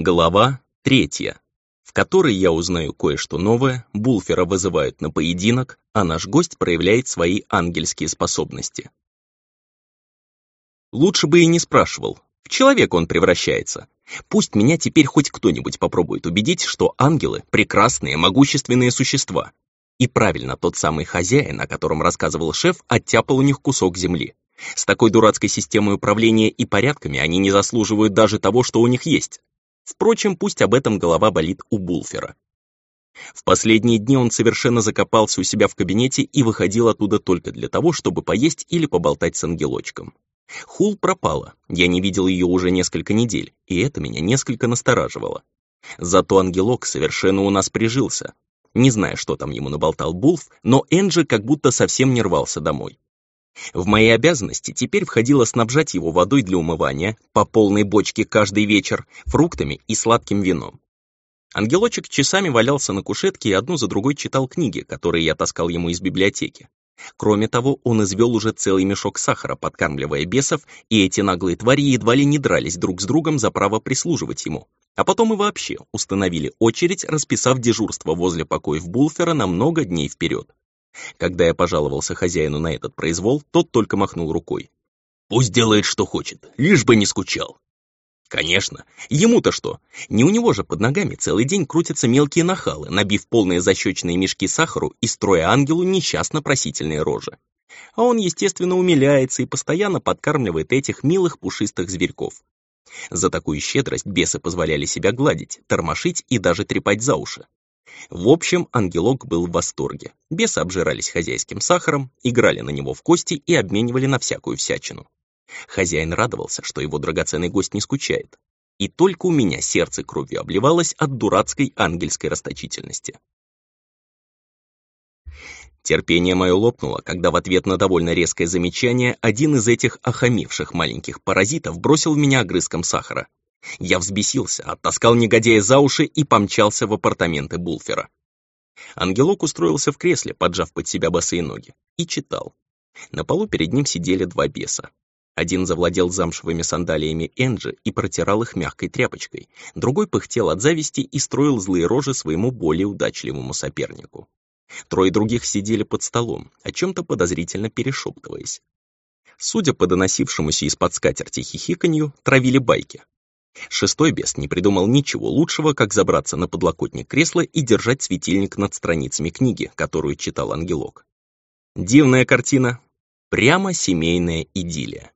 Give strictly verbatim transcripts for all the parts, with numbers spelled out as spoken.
Глава третья, в которой я узнаю кое-что новое, Булфера вызывают на поединок, а наш гость проявляет свои ангельские способности. Лучше бы и не спрашивал, в человека он превращается. Пусть меня теперь хоть кто-нибудь попробует убедить, что ангелы — прекрасные, могущественные существа. И правильно тот самый хозяин, о котором рассказывал шеф, оттяпал у них кусок земли. С такой дурацкой системой управления и порядками они не заслуживают даже того, что у них есть. Впрочем, пусть об этом голова болит у Булфера. В последние дни он совершенно закопался у себя в кабинете и выходил оттуда только для того, чтобы поесть или поболтать с ангелочком. Хул пропала, я не видел ее уже несколько недель, и это меня несколько настораживало. Зато ангелок совершенно у нас прижился. Не знаю, что там ему наболтал Булф, но Энджи как будто совсем не рвался домой. В мои обязанности теперь входило снабжать его водой для умывания, по полной бочке каждый вечер, фруктами и сладким вином. Ангелочек часами валялся на кушетке и одну за другой читал книги, которые я таскал ему из библиотеки. Кроме того, он извел уже целый мешок сахара, подкармливая бесов, и эти наглые твари едва ли не дрались друг с другом за право прислуживать ему. А потом и вообще установили очередь, расписав дежурство возле покоев Булфера на много дней вперед. Когда я пожаловался хозяину на этот произвол, тот только махнул рукой. «Пусть делает, что хочет, лишь бы не скучал». Конечно, ему-то что? Не у него же под ногами целый день крутятся мелкие нахалы, набив полные защечные мешки сахару и строя ангелу несчастно просительные рожи. А он, естественно, умиляется и постоянно подкармливает этих милых пушистых зверьков. За такую щедрость бесы позволяли себя гладить, тормошить и даже трепать за уши. В общем, ангелок был в восторге. Бесы обжирались хозяйским сахаром, играли на него в кости и обменивали на всякую всячину. Хозяин радовался, что его драгоценный гость не скучает. И только у меня сердце кровью обливалось от дурацкой ангельской расточительности. Терпение мое лопнуло, когда в ответ на довольно резкое замечание один из этих охамевших маленьких паразитов бросил в меня огрызком сахара. Я взбесился, оттаскал негодяя за уши и помчался в апартаменты Булфера. Ангелок устроился в кресле, поджав под себя босые ноги, и читал. На полу перед ним сидели два беса. Один завладел замшевыми сандалиями Энджи и протирал их мягкой тряпочкой, другой пыхтел от зависти и строил злые рожи своему более удачливому сопернику. Трое других сидели под столом, о чем-то подозрительно перешептываясь. Судя по доносившемуся из-под скатерти хихиканью, травили байки. Шестой бес не придумал ничего лучшего, как забраться на подлокотник кресла и держать светильник над страницами книги, которую читал ангелок. Дивная картина, прямо семейная идиллия.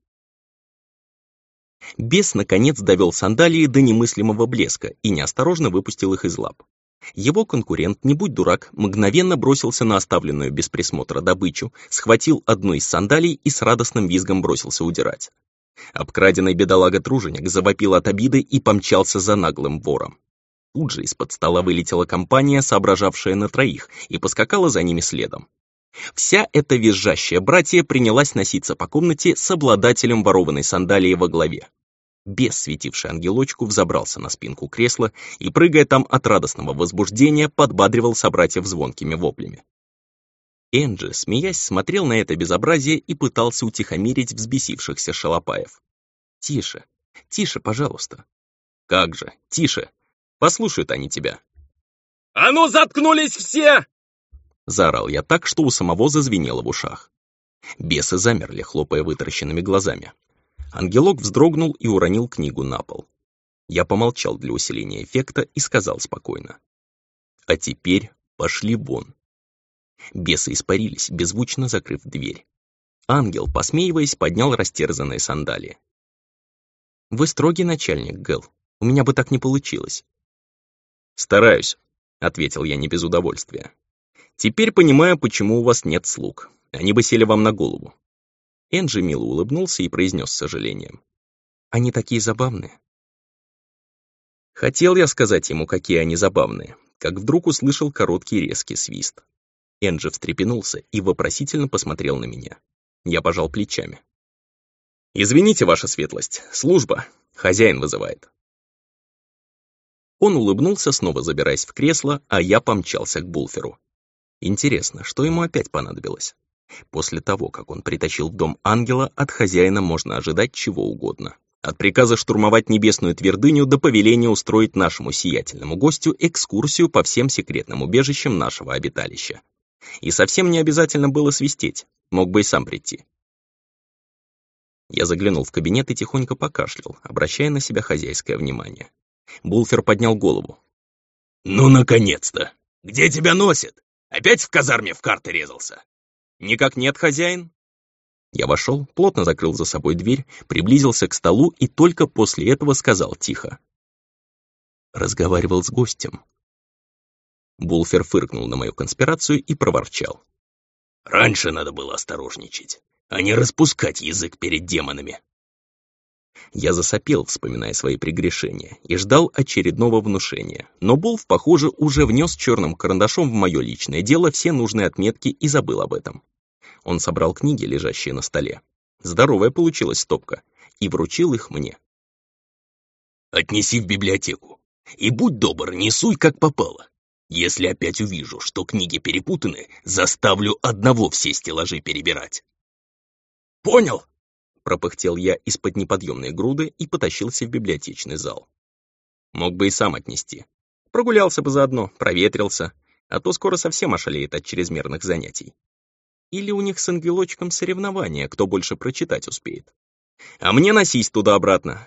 Бес, наконец, довел сандалии до немыслимого блеска и неосторожно выпустил их из лап. Его конкурент, не будь дурак, мгновенно бросился на оставленную без присмотра добычу, схватил одну из сандалий и с радостным визгом бросился удирать. Обкраденный бедолага-труженик завопил от обиды и помчался за наглым вором. Тут же из-под стола вылетела компания, соображавшая на троих, и поскакала за ними следом. Вся эта визжащая братья принялась носиться по комнате с обладателем ворованной сандалии во главе. Бес, светивший ангелочку, взобрался на спинку кресла и, прыгая там от радостного возбуждения, подбадривал собратьев звонкими воплями. Энджи, смеясь, смотрел на это безобразие и пытался утихомирить взбесившихся шалопаев. «Тише, тише, пожалуйста». «Как же, тише! Послушают они тебя». «А ну, заткнулись все!» Заорал я так, что у самого зазвенело в ушах. Бесы замерли, хлопая вытаращенными глазами. Ангелок вздрогнул и уронил книгу на пол. Я помолчал для усиления эффекта и сказал спокойно. «А теперь пошли вон». Бесы испарились, беззвучно закрыв дверь. Ангел, посмеиваясь, поднял растерзанные сандалии. «Вы строгий начальник, Гэл. У меня бы так не получилось». «Стараюсь», — ответил я не без удовольствия. «Теперь понимаю, почему у вас нет слуг. Они бы сели вам на голову». Энджи мило улыбнулся и произнес с сожалением. «Они такие забавные». Хотел я сказать ему, какие они забавные, как вдруг услышал короткий резкий свист. Энджи встрепенулся и вопросительно посмотрел на меня. Я пожал плечами. «Извините, ваша светлость, служба. Хозяин вызывает». Он улыбнулся, снова забираясь в кресло, а я помчался к Булферу. Интересно, что ему опять понадобилось? После того, как он притащил в дом ангела, от хозяина можно ожидать чего угодно. От приказа штурмовать небесную твердыню до повеления устроить нашему сиятельному гостю экскурсию по всем секретным убежищам нашего обиталища. И совсем не обязательно было свистеть, мог бы и сам прийти. Я заглянул в кабинет и тихонько покашлял, обращая на себя хозяйское внимание. Булфер поднял голову. «Ну, наконец-то! Где тебя носит? Опять в казарме в карты резался?» «Никак нет, хозяин». Я вошел, плотно закрыл за собой дверь, приблизился к столу и только после этого сказал тихо. Разговаривал с гостем. Булфер фыркнул на мою конспирацию и проворчал. «Раньше надо было осторожничать, а не распускать язык перед демонами». Я засопел, вспоминая свои прегрешения, и ждал очередного внушения, но Булф, похоже, уже внес черным карандашом в мое личное дело все нужные отметки и забыл об этом. Он собрал книги, лежащие на столе. Здоровая получилась стопка, и вручил их мне. «Отнеси в библиотеку, и будь добр, не суй как попало. Если опять увижу, что книги перепутаны, заставлю одного все стеллажи перебирать». «Понял!» — пропыхтел я из-под неподъемной груды и потащился в библиотечный зал. Мог бы и сам отнести. Прогулялся бы заодно, проветрился, а то скоро совсем ошалеет от чрезмерных занятий. Или у них с ангелочком соревнования, кто больше прочитать успеет. А мне носись туда-обратно.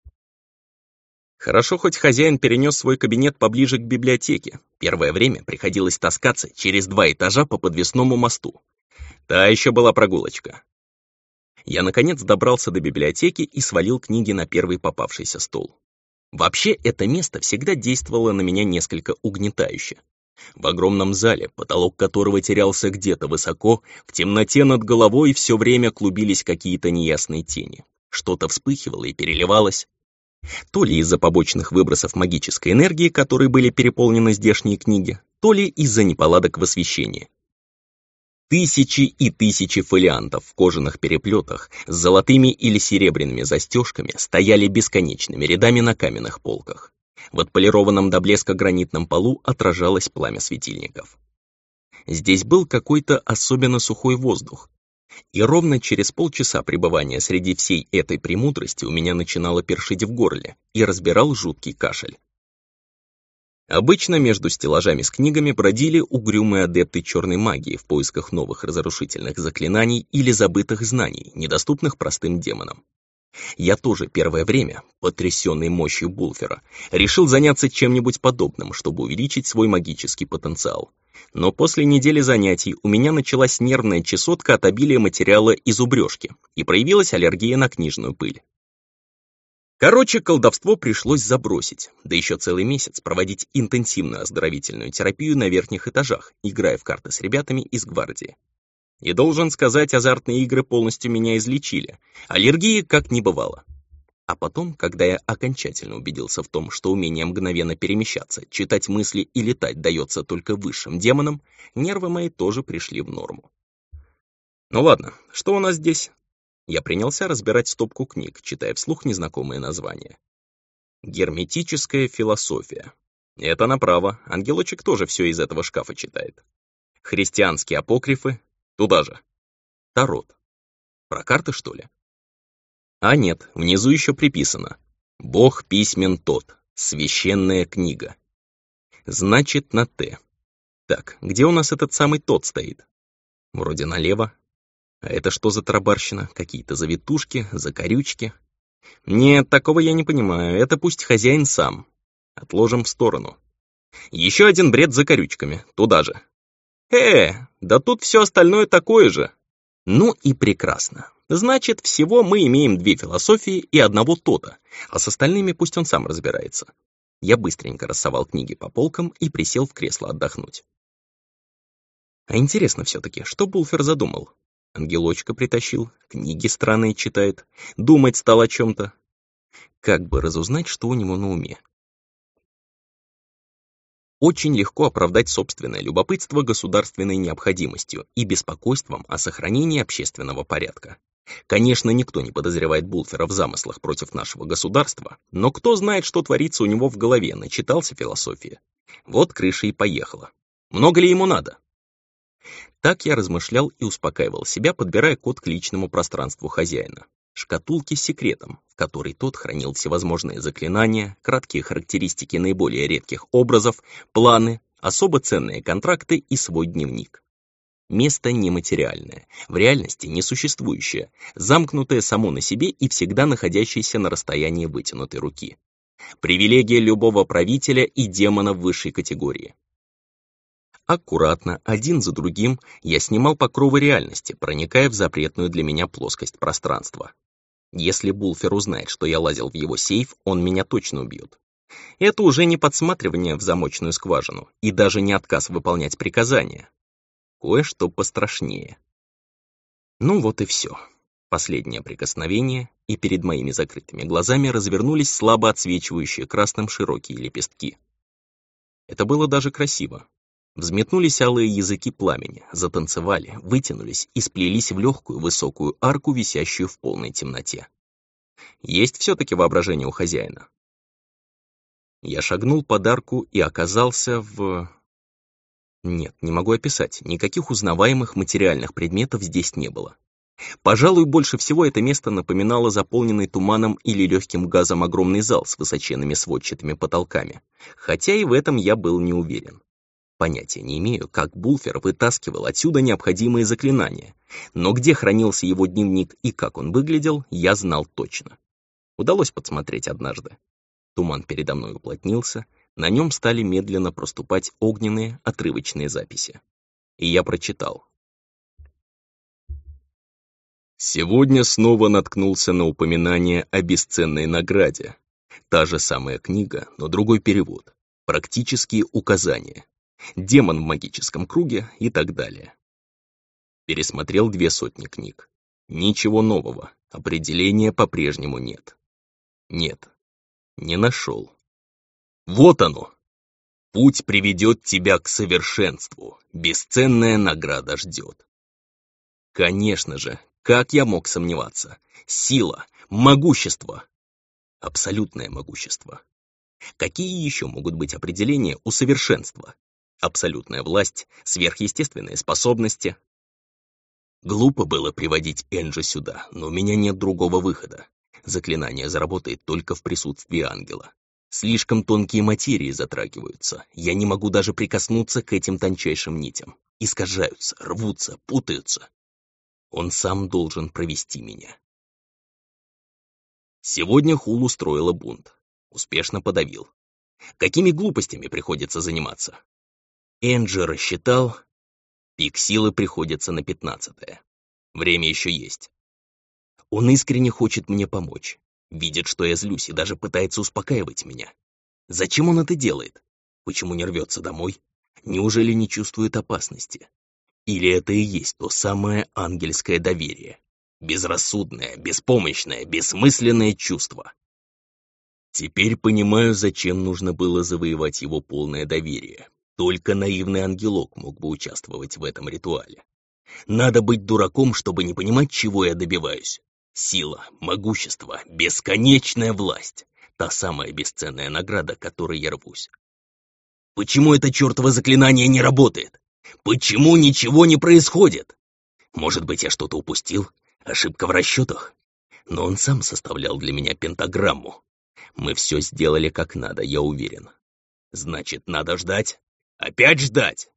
Хорошо, хоть хозяин перенес свой кабинет поближе к библиотеке. Первое время приходилось таскаться через два этажа по подвесному мосту. Та еще была прогулочка. Я, наконец, добрался до библиотеки и свалил книги на первый попавшийся стол. Вообще, это место всегда действовало на меня несколько угнетающе. В огромном зале, потолок которого терялся где-то высоко, в темноте над головой все время клубились какие-то неясные тени. Что-то вспыхивало и переливалось. То ли из-за побочных выбросов магической энергии, которой были переполнены здешние книги, то ли из-за неполадок в освещении. Тысячи и тысячи фолиантов в кожаных переплетах с золотыми или серебряными застежками стояли бесконечными рядами на каменных полках. В отполированном до блеска гранитном полу отражалось пламя светильников. Здесь был какой-то особенно сухой воздух, и ровно через полчаса пребывания среди всей этой премудрости у меня начинало першить в горле и разбирал жуткий кашель. Обычно между стеллажами с книгами бродили угрюмые адепты черной магии в поисках новых разрушительных заклинаний или забытых знаний, недоступных простым демонам. Я тоже первое время, потрясенный мощью Булфера, решил заняться чем-нибудь подобным, чтобы увеличить свой магический потенциал. Но после недели занятий у меня началась нервная чесотка от обилия материала и зубрежки, и проявилась аллергия на книжную пыль. Короче, колдовство пришлось забросить, да еще целый месяц проводить интенсивную оздоровительную терапию на верхних этажах, играя в карты с ребятами из гвардии. И должен сказать, азартные игры полностью меня излечили, аллергии как не бывало. А потом, когда я окончательно убедился в том, что умение мгновенно перемещаться, читать мысли и летать дается только высшим демонам, нервы мои тоже пришли в норму. Ну ладно, что у нас здесь? Я принялся разбирать стопку книг, читая вслух незнакомые названия. Герметическая философия. Это направо, ангелочек тоже все из этого шкафа читает. Христианские апокрифы. Туда же. Тарот. Про карты, что ли? А нет, внизу еще приписано. Бог письмен тот. Священная книга. Значит, на «Т». Так, где у нас этот самый тот стоит? Вроде налево. А это что за тарабарщина? Какие-то завитушки, закорючки? Нет, такого я не понимаю. Это пусть хозяин сам. Отложим в сторону. Еще один бред с закорючками. Туда же. Э, да тут все остальное такое же. Ну и прекрасно. Значит, всего мы имеем две философии и одного тота, а с остальными пусть он сам разбирается. Я быстренько рассовал книги по полкам и присел в кресло отдохнуть. А интересно все-таки, что Булфер задумал? Ангелочка притащил, книги странные читает, думать стал о чем-то. Как бы разузнать, что у него на уме? Очень легко оправдать собственное любопытство государственной необходимостью и беспокойством о сохранении общественного порядка. Конечно, никто не подозревает Булфера в замыслах против нашего государства, но кто знает, что творится у него в голове, начитался философии. Вот крыша и поехала. Много ли ему надо? Так я размышлял и успокаивал себя, подбирая код к личному пространству хозяина. шкатулки с секретом, в которой тот хранил всевозможные заклинания, краткие характеристики наиболее редких образов, планы, особо ценные контракты и свой дневник. Место нематериальное, в реальности несуществующее, замкнутое само на себе и всегда находящееся на расстоянии вытянутой руки. Привилегия любого правителя и демона высшей категории. Аккуратно, один за другим, я снимал покровы реальности, проникая в запретную для меня плоскость пространства. Если Булфер узнает, что я лазил в его сейф, он меня точно убьет. Это уже не подсматривание в замочную скважину и даже не отказ выполнять приказания. Кое-что пострашнее. Ну вот и все. Последнее прикосновение, и перед моими закрытыми глазами развернулись слабо отсвечивающие красным широкие лепестки. Это было даже красиво. Взметнулись алые языки пламени, затанцевали, вытянулись и сплелись в легкую высокую арку, висящую в полной темноте. Есть все-таки воображение у хозяина. Я шагнул под арку и оказался в... Нет, не могу описать, никаких узнаваемых материальных предметов здесь не было. Пожалуй, больше всего это место напоминало заполненный туманом или легким газом огромный зал с высоченными сводчатыми потолками, хотя и в этом я был не уверен. Понятия не имею, как Булфер вытаскивал отсюда необходимые заклинания, но где хранился его дневник и как он выглядел, я знал точно. Удалось подсмотреть однажды. Туман передо мной уплотнился, на нем стали медленно проступать огненные отрывочные записи. И я прочитал. Сегодня снова наткнулся на упоминание о бесценной награде. Та же самая книга, но другой перевод. Практические указания. Демон в магическом круге и так далее. Пересмотрел две сотни книг. Ничего нового, определения по-прежнему нет. Нет, не нашел. Вот оно! Путь приведет тебя к совершенству, бесценная награда ждет. Конечно же, как я мог сомневаться? Сила, могущество. Абсолютное могущество. Какие еще могут быть определения у совершенства? Абсолютная власть, сверхъестественные способности. Глупо было приводить Энджи сюда, но у меня нет другого выхода. Заклинание заработает только в присутствии ангела. Слишком тонкие материи затрагиваются. Я не могу даже прикоснуться к этим тончайшим нитям. Искажаются, рвутся, путаются. Он сам должен провести меня. Сегодня Хул устроила бунт. Успешно подавил. Какими глупостями приходится заниматься? Энджи рассчитал... Пик силы приходится на пятнадцатое. Время еще есть. Он искренне хочет мне помочь. Видит, что я злюсь, и даже пытается успокаивать меня. Зачем он это делает? Почему не рвется домой? Неужели не чувствует опасности? Или это и есть то самое ангельское доверие? Безрассудное, беспомощное, бессмысленное чувство. Теперь понимаю, зачем нужно было завоевать его полное доверие. Только наивный ангелок мог бы участвовать в этом ритуале. Надо быть дураком, чтобы не понимать, чего я добиваюсь. Сила, могущество, бесконечная власть. Та самая бесценная награда, к которой я рвусь. Почему это чертово заклинание не работает? Почему ничего не происходит? Может быть, я что-то упустил? Ошибка в расчетах? Но он сам составлял для меня пентаграмму. Мы все сделали как надо, я уверен. Значит, надо ждать? Опять ждать?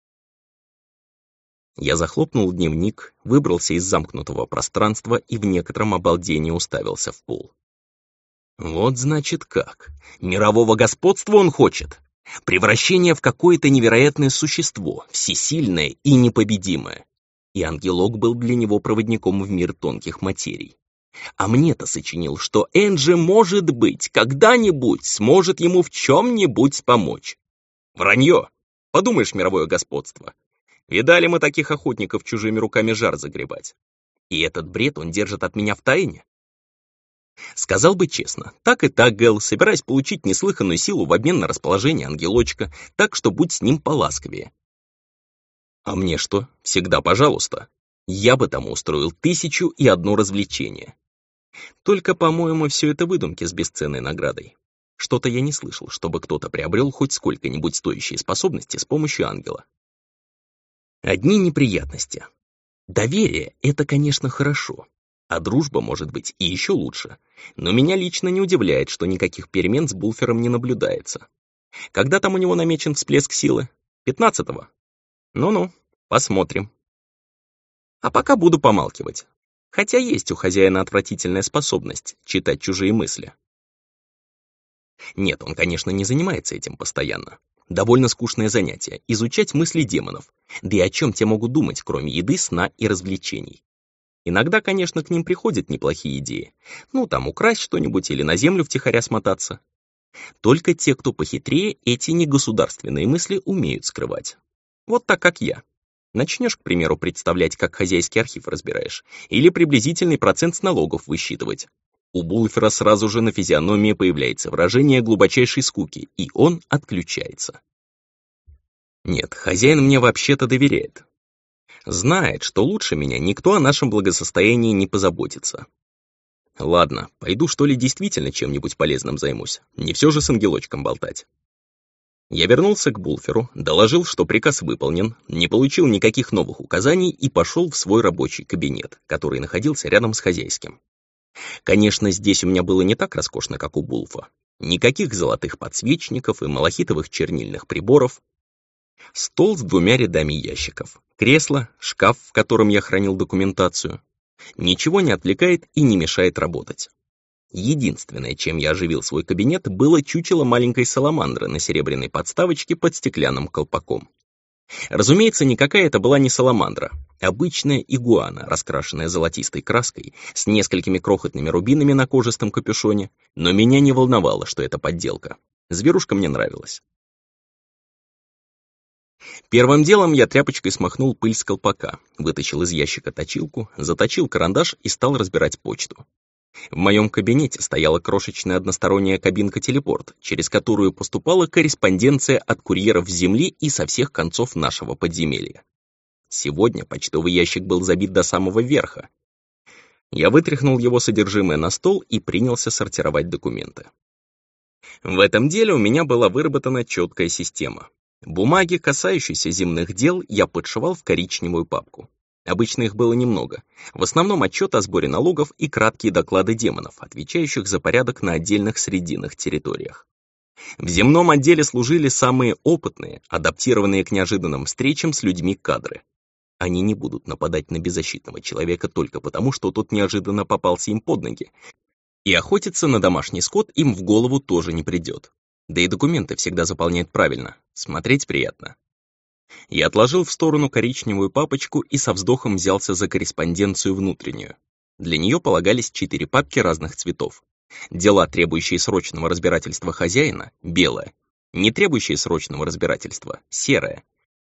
Я захлопнул дневник, выбрался из замкнутого пространства и в некотором обалдении уставился в пол. Вот значит как. Мирового господства он хочет. Превращение в какое-то невероятное существо, всесильное и непобедимое. И ангелок был для него проводником в мир тонких материй. А мне-то сочинил, что Энджи, может быть, когда-нибудь сможет ему в чем-нибудь помочь. Вранье. Подумаешь, мировое господство. Видали мы таких охотников чужими руками жар загребать. И этот бред он держит от меня в тайне? Сказал бы честно, так и так, Гэл, собираясь получить неслыханную силу в обмен на расположение ангелочка, так что будь с ним поласковее. А мне что? Всегда пожалуйста. Я бы тому устроил тысячу и одно развлечение. Только, по-моему, все это выдумки с бесценной наградой. Что-то я не слышал, чтобы кто-то приобрел хоть сколько-нибудь стоящие способности с помощью ангела. Одни неприятности. Доверие — это, конечно, хорошо. А дружба может быть и еще лучше. Но меня лично не удивляет, что никаких перемен с Булфером не наблюдается. Когда там у него намечен всплеск силы? пятнадцатого? Ну-ну, посмотрим. А пока буду помалкивать. Хотя есть у хозяина отвратительная способность читать чужие мысли. Нет, он, конечно, не занимается этим постоянно. Довольно скучное занятие — изучать мысли демонов. Да и о чем те могут думать, кроме еды, сна и развлечений. Иногда, конечно, к ним приходят неплохие идеи. Ну, там, украсть что-нибудь или на землю втихаря смотаться. Только те, кто похитрее, эти негосударственные мысли умеют скрывать. Вот так, как я. Начнешь, к примеру, представлять, как хозяйский архив разбираешь, или приблизительный процент с налогов высчитывать. У Булфера сразу же на физиономии появляется выражение глубочайшей скуки, и он отключается. Нет, хозяин мне вообще-то доверяет. Знает, что лучше меня никто о нашем благосостоянии не позаботится. Ладно, пойду что ли действительно чем-нибудь полезным займусь, не все же с ангелочком болтать. Я вернулся к Булферу, доложил, что приказ выполнен, не получил никаких новых указаний и пошел в свой рабочий кабинет, который находился рядом с хозяйским. Конечно, здесь у меня было не так роскошно, как у Булфа. Никаких золотых подсвечников и малахитовых чернильных приборов. Стол с двумя рядами ящиков, кресло, шкаф, в котором я хранил документацию. Ничего не отвлекает и не мешает работать. Единственное, чем я оживил свой кабинет, было чучело маленькой саламандры на серебряной подставочке под стеклянным колпаком. Разумеется, никакая это была не саламандра, обычная игуана, раскрашенная золотистой краской, с несколькими крохотными рубинами на кожистом капюшоне, но меня не волновало, что это подделка. Зверушка мне нравилась. Первым делом я тряпочкой смахнул пыль с колпака, вытащил из ящика точилку, заточил карандаш и стал разбирать почту. В моем кабинете стояла крошечная односторонняя кабинка-телепорт, через которую поступала корреспонденция от курьеров с Земли и со всех концов нашего подземелья. Сегодня почтовый ящик был забит до самого верха. Я вытряхнул его содержимое на стол и принялся сортировать документы. В этом деле у меня была выработана четкая система. Бумаги, касающиеся земных дел, я подшивал в коричневую папку. Обычно их было немного. В основном отчет о сборе налогов и краткие доклады демонов, отвечающих за порядок на отдельных срединных территориях. В земном отделе служили самые опытные, адаптированные к неожиданным встречам с людьми кадры. Они не будут нападать на беззащитного человека только потому, что тот неожиданно попался им под ноги. И охотиться на домашний скот им в голову тоже не придет. Да и документы всегда заполняют правильно, смотреть приятно. Я отложил в сторону коричневую папочку и со вздохом взялся за корреспонденцию внутреннюю. Для нее полагались четыре папки разных цветов. Дела, требующие срочного разбирательства хозяина, белое. Не требующие срочного разбирательства, серое.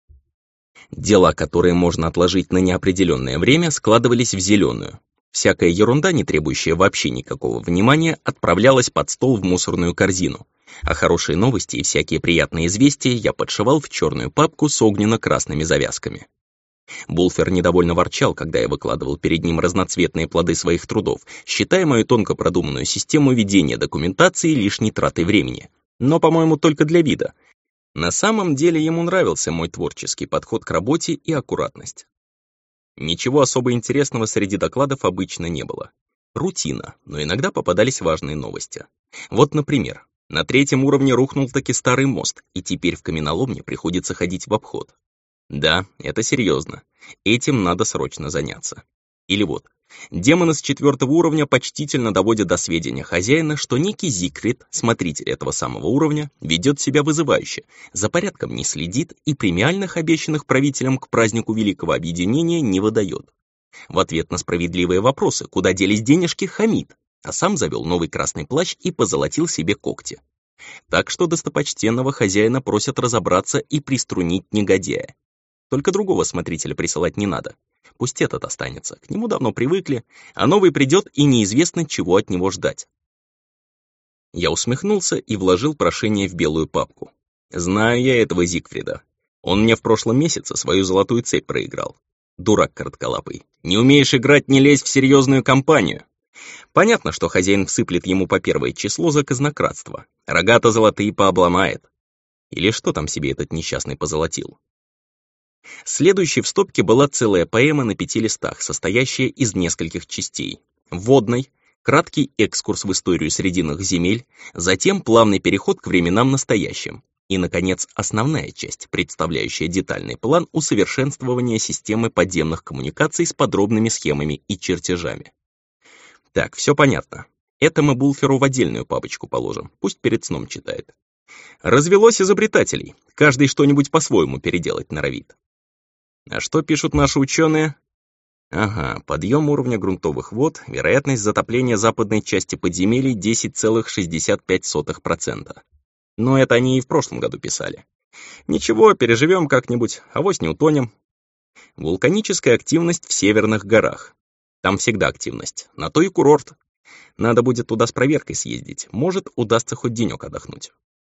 Дела, которые можно отложить на неопределенное время, складывались в зеленую. Всякая ерунда, не требующая вообще никакого внимания, отправлялась под стол в мусорную корзину. А хорошие новости и всякие приятные известия я подшивал в черную папку с огненно-красными завязками. Булфер недовольно ворчал, когда я выкладывал перед ним разноцветные плоды своих трудов, считая мою тонко продуманную систему ведения документации лишней тратой времени. Но, по-моему, только для вида. На самом деле ему нравился мой творческий подход к работе и аккуратность. Ничего особо интересного среди докладов обычно не было. Рутина, но иногда попадались важные новости. Вот, например, на третьем уровне рухнул таки старый мост, и теперь в каменоломне приходится ходить в обход. Да, это серьезно. Этим надо срочно заняться. Или вот, демоны с четвертого уровня почтительно доводят до сведения хозяина, что некий Зигфрид, смотритель этого самого уровня, ведет себя вызывающе, за порядком не следит и премиальных, обещанных правителям к празднику Великого Объединения, не выдает. В ответ на справедливые вопросы, куда делись денежки, хамит, а сам завел новый красный плащ и позолотил себе когти. Так что достопочтенного хозяина просят разобраться и приструнить негодяя. Только другого смотрителя присылать не надо. Пусть этот останется, к нему давно привыкли, а новый придет и неизвестно, чего от него ждать. Я усмехнулся и вложил прошение в белую папку. Знаю я этого Зигфрида. Он мне в прошлом месяце свою золотую цепь проиграл. Дурак коротколапый. Не умеешь играть, не лезь в серьезную компанию. Понятно, что хозяин всыплет ему по первое число за казнократство. Рога-то золотые пообломает. Или что там себе этот несчастный позолотил? Следующей в стопке была целая поэма на пяти листах, состоящая из нескольких частей. Вводной, краткий экскурс в историю Срединных земель, затем плавный переход к временам настоящим. И, наконец, основная часть, представляющая детальный план усовершенствования системы подземных коммуникаций с подробными схемами и чертежами. Так, все понятно. Это мы Булферу в отдельную папочку положим, пусть перед сном читает. Развелось изобретателей, каждый что-нибудь по-своему переделать норовит. А что пишут наши ученые? Ага, подъем уровня грунтовых вод, вероятность затопления западной части подземелий десять целых шестьдесят пять сотых процента. Но это они и в прошлом году писали. Ничего, переживем как-нибудь, авось не утонем. Вулканическая активность в северных горах. Там всегда активность, на то и курорт. Надо будет туда с проверкой съездить, может, удастся хоть денек отдохнуть.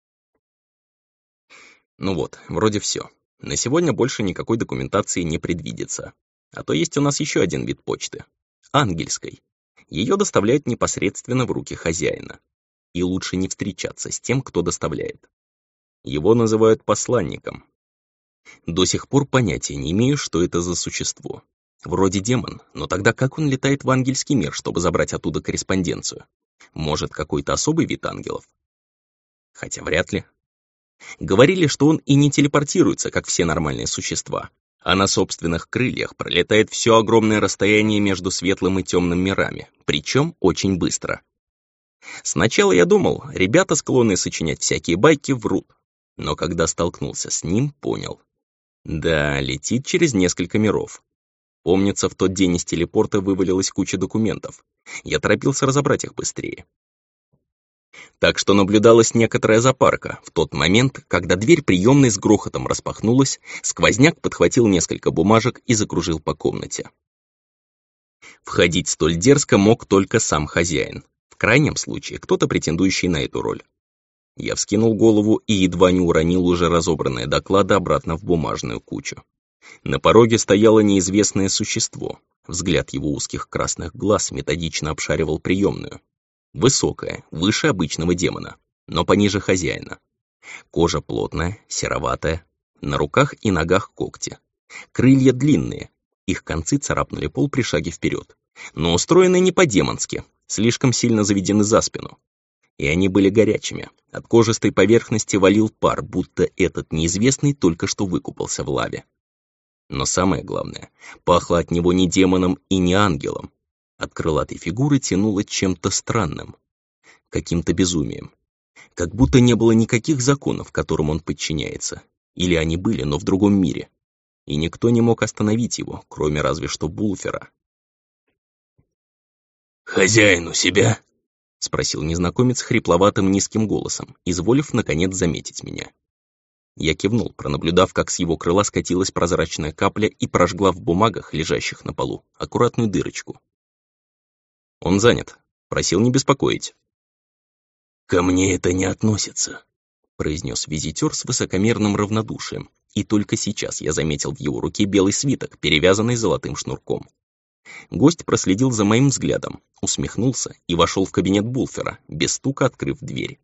Ну вот, вроде все. На сегодня больше никакой документации не предвидится. А то есть у нас еще один вид почты. Ангельской. Ее доставляют непосредственно в руки хозяина. И лучше не встречаться с тем, кто доставляет. Его называют посланником. До сих пор понятия не имею, что это за существо. Вроде демон, но тогда как он летает в ангельский мир, чтобы забрать оттуда корреспонденцию? Может, какой-то особый вид ангелов? Хотя вряд ли. Говорили, что он и не телепортируется, как все нормальные существа, а на собственных крыльях пролетает все огромное расстояние между светлым и темным мирами, причем очень быстро. Сначала я думал, ребята, склонные сочинять всякие байки, врут. Но когда столкнулся с ним, понял. Да, летит через несколько миров. Помнится, в тот день из телепорта вывалилась куча документов. Я торопился разобрать их быстрее. Так что наблюдалась некоторая запарка. В тот момент, когда дверь приемной с грохотом распахнулась, сквозняк подхватил несколько бумажек и закружил по комнате. Входить столь дерзко мог только сам хозяин. В крайнем случае, кто-то претендующий на эту роль. Я вскинул голову и едва не уронил уже разобранные доклады обратно в бумажную кучу. На пороге стояло неизвестное существо. Взгляд его узких красных глаз методично обшаривал приемную. Высокая, выше обычного демона, но пониже хозяина. Кожа плотная, сероватая, на руках и ногах когти. Крылья длинные, их концы царапнули пол при шаге вперед, но устроены не по-демонски, слишком сильно заведены за спину. И они были горячими, от кожистой поверхности валил пар, будто этот неизвестный только что выкупался в лаве. Но самое главное, пахло от него не демоном и не ангелом. От крылатой фигуры тянуло чем-то странным, каким-то безумием. Как будто не было никаких законов, которым он подчиняется. Или они были, но в другом мире. И никто не мог остановить его, кроме разве что Булфера. «Хозяин у себя?» — спросил незнакомец хрипловатым низким голосом, изволив, наконец, заметить меня. Я кивнул, пронаблюдав, как с его крыла скатилась прозрачная капля и прожгла в бумагах, лежащих на полу, аккуратную дырочку. «Он занят. Просил не беспокоить». «Ко мне это не относится», — произнес визитер с высокомерным равнодушием, и только сейчас я заметил в его руке белый свиток, перевязанный золотым шнурком. Гость проследил за моим взглядом, усмехнулся и вошел в кабинет Булфера, без стука открыв дверь.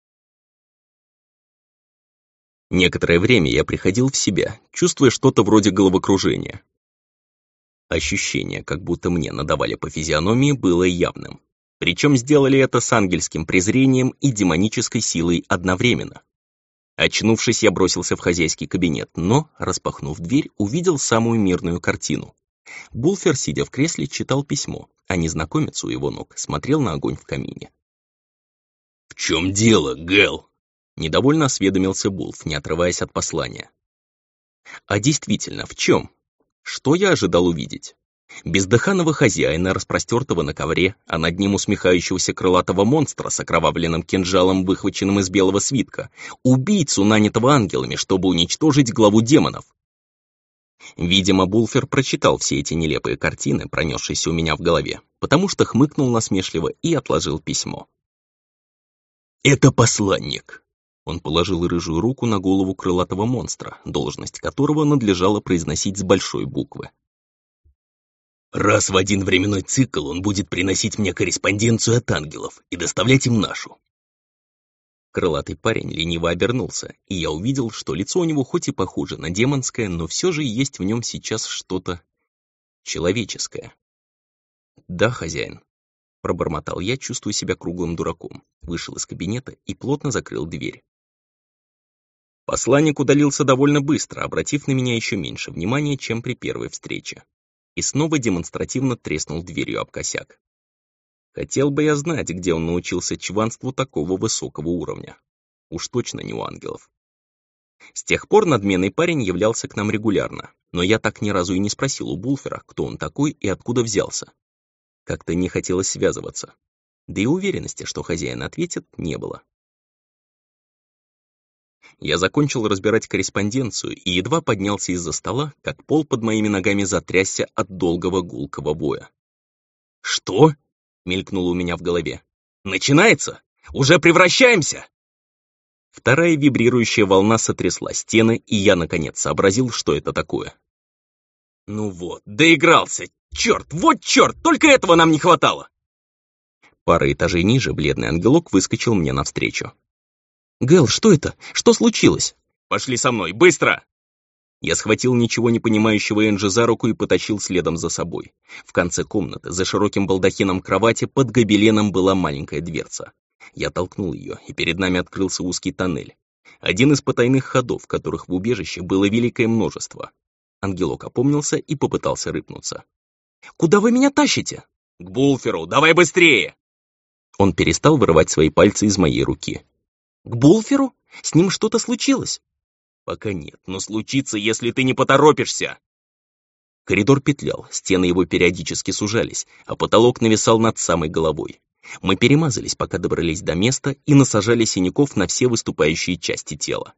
Некоторое время я приходил в себя, чувствуя что-то вроде головокружения. Ощущение, как будто мне надавали по физиономии, было явным. Причем сделали это с ангельским презрением и демонической силой одновременно. Очнувшись, я бросился в хозяйский кабинет, но, распахнув дверь, увидел самую мирную картину. Булфер, сидя в кресле, читал письмо, а незнакомец у его ног смотрел на огонь в камине. «В чем дело, Гэл?» Недовольно осведомился Булф, не отрываясь от послания. А действительно, в чем? Что я ожидал увидеть? Бездыханного хозяина, распростертого на ковре, а над ним усмехающегося крылатого монстра с окровавленным кинжалом, выхваченным из белого свитка, убийцу, нанятого ангелами, чтобы уничтожить главу демонов. Видимо, Булфер прочитал все эти нелепые картины, пронесшиеся у меня в голове, потому что хмыкнул насмешливо и отложил письмо. «Это посланник». Он положил рыжую руку на голову крылатого монстра, должность которого надлежало произносить с большой буквы. «Раз в один временной цикл он будет приносить мне корреспонденцию от ангелов и доставлять им нашу». Крылатый парень лениво обернулся, и я увидел, что лицо у него хоть и похоже на демонское, но все же есть в нем сейчас что-то человеческое. «Да, хозяин». Пробормотал я, чувствуя себя круглым дураком, вышел из кабинета и плотно закрыл дверь. Посланник удалился довольно быстро, обратив на меня еще меньше внимания, чем при первой встрече, и снова демонстративно треснул дверью об косяк. Хотел бы я знать, где он научился чванству такого высокого уровня. Уж точно не у ангелов. С тех пор надменный парень являлся к нам регулярно, но я так ни разу и не спросил у Булфера, кто он такой и откуда взялся. Как-то не хотелось связываться. Да и уверенности, что хозяин ответит, не было. Я закончил разбирать корреспонденцию и едва поднялся из-за стола, как пол под моими ногами затрясся от долгого гулкого воя. «Что?» — мелькнуло у меня в голове. «Начинается? Уже превращаемся?» Вторая вибрирующая волна сотрясла стены, и я, наконец, сообразил, что это такое. «Ну вот, доигрался! Черт, вот черт! Только этого нам не хватало!» Пара этажей ниже бледный ангелок выскочил мне навстречу. «Гэл, что это? Что случилось?» «Пошли со мной, быстро!» Я схватил ничего не понимающего Энджи за руку и потащил следом за собой. В конце комнаты, за широким балдахином кровати, под гобеленом была маленькая дверца. Я толкнул ее, и перед нами открылся узкий тоннель. Один из потайных ходов, которых в убежище было великое множество. Ангелок опомнился и попытался рыпнуться. «Куда вы меня тащите?» «К Булферу, давай быстрее!» Он перестал вырывать свои пальцы из моей руки. «К Булферу? С ним что-то случилось?» «Пока нет, но случится, если ты не поторопишься!» Коридор петлял, стены его периодически сужались, а потолок нависал над самой головой. Мы перемазались, пока добрались до места, и насажали синяков на все выступающие части тела.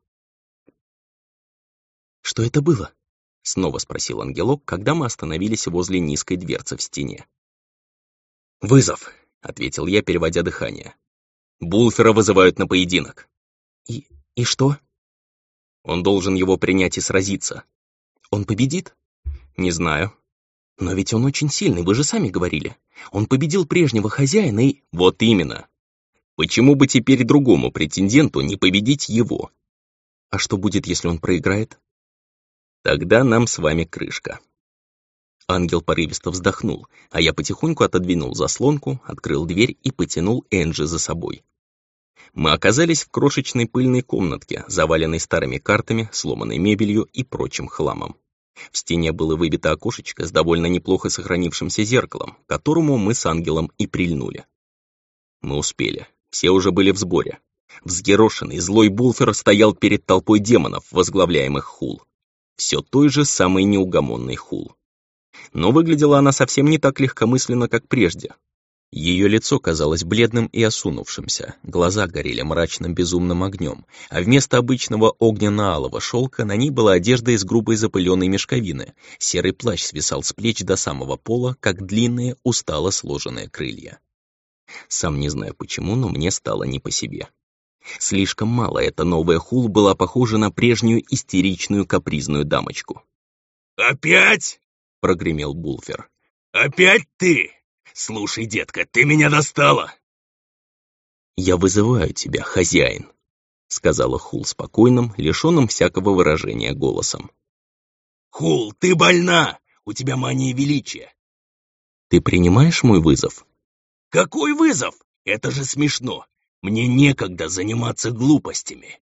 «Что это было?» — снова спросил ангелок, когда мы остановились возле низкой дверцы в стене. «Вызов», — ответил я, переводя дыхание. «Булфера вызывают на поединок». «И... и что?» «Он должен его принять и сразиться». «Он победит?» «Не знаю». «Но ведь он очень сильный, вы же сами говорили. Он победил прежнего хозяина и...» «Вот именно. Почему бы теперь другому претенденту не победить его?» «А что будет, если он проиграет?» «Тогда нам с вами крышка». Ангел порывисто вздохнул, а я потихоньку отодвинул заслонку, открыл дверь и потянул Энджи за собой. Мы оказались в крошечной пыльной комнатке, заваленной старыми картами, сломанной мебелью и прочим хламом. В стене было выбито окошечко с довольно неплохо сохранившимся зеркалом, к которому мы с ангелом и прильнули. Мы успели, все уже были в сборе. Взъерошенный злой Булфер стоял перед толпой демонов, возглавляемых Хул. Все той же самой неугомонной Хул. Но выглядела она совсем не так легкомысленно, как прежде. Ее лицо казалось бледным и осунувшимся, глаза горели мрачным безумным огнем, а вместо обычного огненно-алого шелка на ней была одежда из грубой запыленной мешковины, серый плащ свисал с плеч до самого пола, как длинные, устало сложенные крылья. Сам не знаю почему, но мне стало не по себе. Слишком мало эта новая Хул была похожа на прежнюю истеричную капризную дамочку. «Опять?» — прогремел Булфер. «Опять ты? Слушай, детка, ты меня достала!» «Я вызываю тебя, хозяин», — сказала Хул спокойным, лишенным всякого выражения голосом. «Хул, ты больна! У тебя мания величия!» «Ты принимаешь мой вызов?» «Какой вызов? Это же смешно! Мне некогда заниматься глупостями!»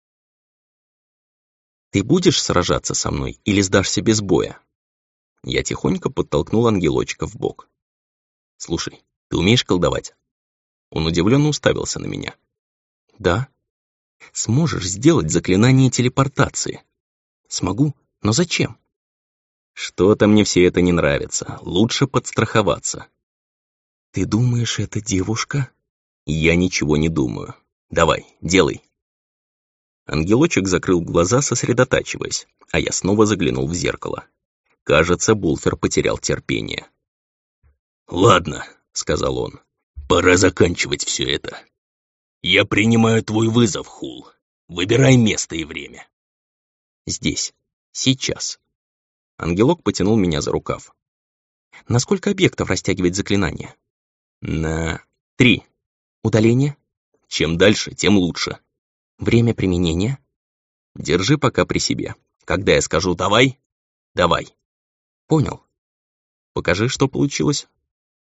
«Ты будешь сражаться со мной или сдашься без боя?» Я тихонько подтолкнул ангелочка в бок. «Слушай, ты умеешь колдовать?» Он удивленно уставился на меня. «Да». «Сможешь сделать заклинание телепортации?» «Смогу, но зачем?» «Что-то мне все это не нравится. Лучше подстраховаться». «Ты думаешь, это девушка?» «Я ничего не думаю. Давай, делай». Ангелочек закрыл глаза, сосредотачиваясь, а я снова заглянул в зеркало. Кажется, Булфер потерял терпение. «Ладно», — сказал он, — «пора заканчивать все это. Я принимаю твой вызов, Хул. Выбирай место и время». «Здесь. Сейчас». Ангелок потянул меня за рукав. «На сколько объектов растягивать заклинание?» «На три». «Удаление?» «Чем дальше, тем лучше». «Время применения?» «Держи пока при себе. Когда я скажу «давай», давай». «Понял. Покажи, что получилось».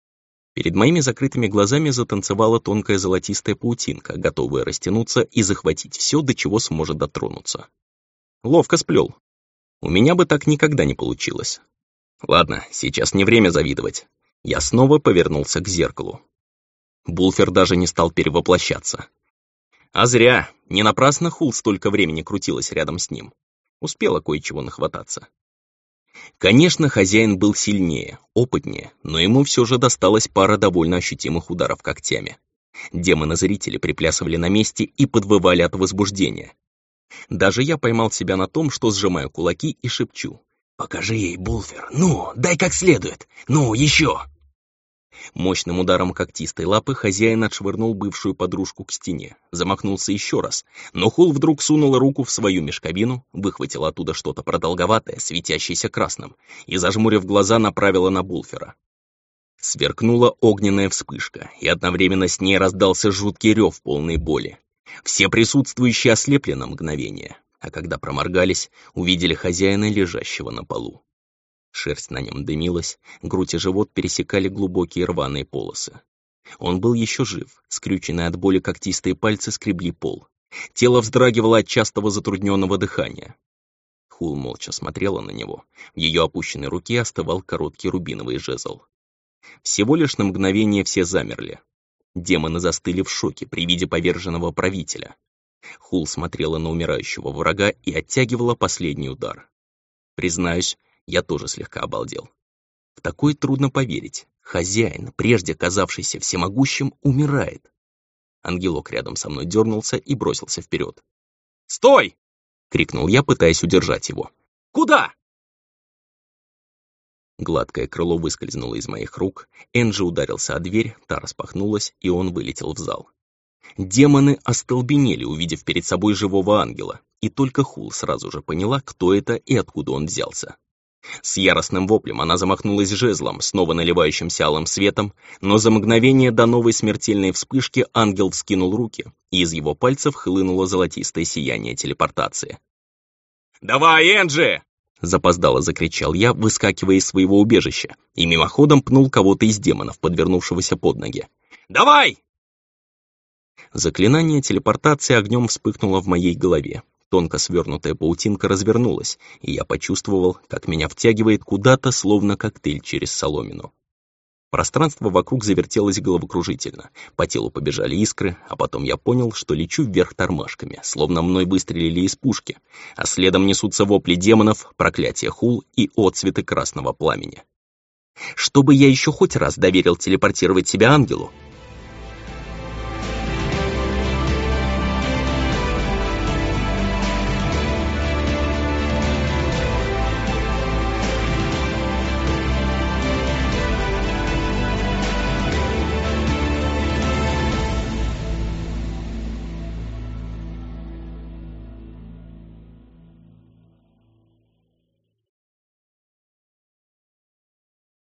Перед моими закрытыми глазами затанцевала тонкая золотистая паутинка, готовая растянуться и захватить все, до чего сможет дотронуться. Ловко сплел. У меня бы так никогда не получилось. Ладно, сейчас не время завидовать. Я снова повернулся к зеркалу. Булфер даже не стал перевоплощаться. А зря, не напрасно Хул столько времени крутилась рядом с ним. Успела кое-чего нахвататься. Конечно, хозяин был сильнее, опытнее, но ему все же досталась пара довольно ощутимых ударов когтями. Демоны-зрители приплясывали на месте и подвывали от возбуждения. Даже я поймал себя на том, что сжимаю кулаки и шепчу: «Покажи ей, Булфер, ну, дай как следует, ну, еще!» Мощным ударом когтистой лапы хозяин отшвырнул бывшую подружку к стене, замахнулся еще раз, но Хул вдруг сунула руку в свою мешковину, выхватила оттуда что-то продолговатое, светящееся красным, и, зажмурив глаза, направила на Булфера. Сверкнула огненная вспышка, и одновременно с ней раздался жуткий рев полной боли. Все присутствующие ослепли на мгновение, а когда проморгались, увидели хозяина, лежащего на полу. Шерсть на нем дымилась, грудь и живот пересекали глубокие рваные полосы. Он был еще жив, скрюченные от боли когтистые пальцы скребли пол. Тело вздрагивало от частого затрудненного дыхания. Хул молча смотрела на него. В ее опущенной руке остывал короткий рубиновый жезл. Всего лишь на мгновение все замерли. Демоны застыли в шоке при виде поверженного правителя. Хул смотрела на умирающего врага и оттягивала последний удар. Признаюсь, я тоже слегка обалдел. В такое трудно поверить. Хозяин, прежде казавшийся всемогущим, умирает. Ангелок рядом со мной дернулся и бросился вперед. «Стой!» — крикнул я, пытаясь удержать его. «Куда?» Гладкое крыло выскользнуло из моих рук, Энджи ударился о дверь, та распахнулась, и он вылетел в зал. Демоны остолбенели, увидев перед собой живого ангела, и только Хул сразу же поняла, кто это и откуда он взялся. С яростным воплем она замахнулась жезлом, снова наливающимся алым светом, но за мгновение до новой смертельной вспышки ангел вскинул руки, и из его пальцев хлынуло золотистое сияние телепортации. «Давай, Энджи!» — запоздало закричал я, выскакивая из своего убежища, и мимоходом пнул кого-то из демонов, подвернувшегося под ноги. «Давай!» Заклинание телепортации огнем вспыхнуло в моей голове. Тонко свернутая паутинка развернулась, и я почувствовал, как меня втягивает куда-то, словно коктейль через соломину. Пространство вокруг завертелось головокружительно, по телу побежали искры, а потом я понял, что лечу вверх тормашками, словно мной выстрелили из пушки, а следом несутся вопли демонов, проклятия Хул и отцветы красного пламени. Чтобы я еще хоть раз доверил телепортировать себя ангелу,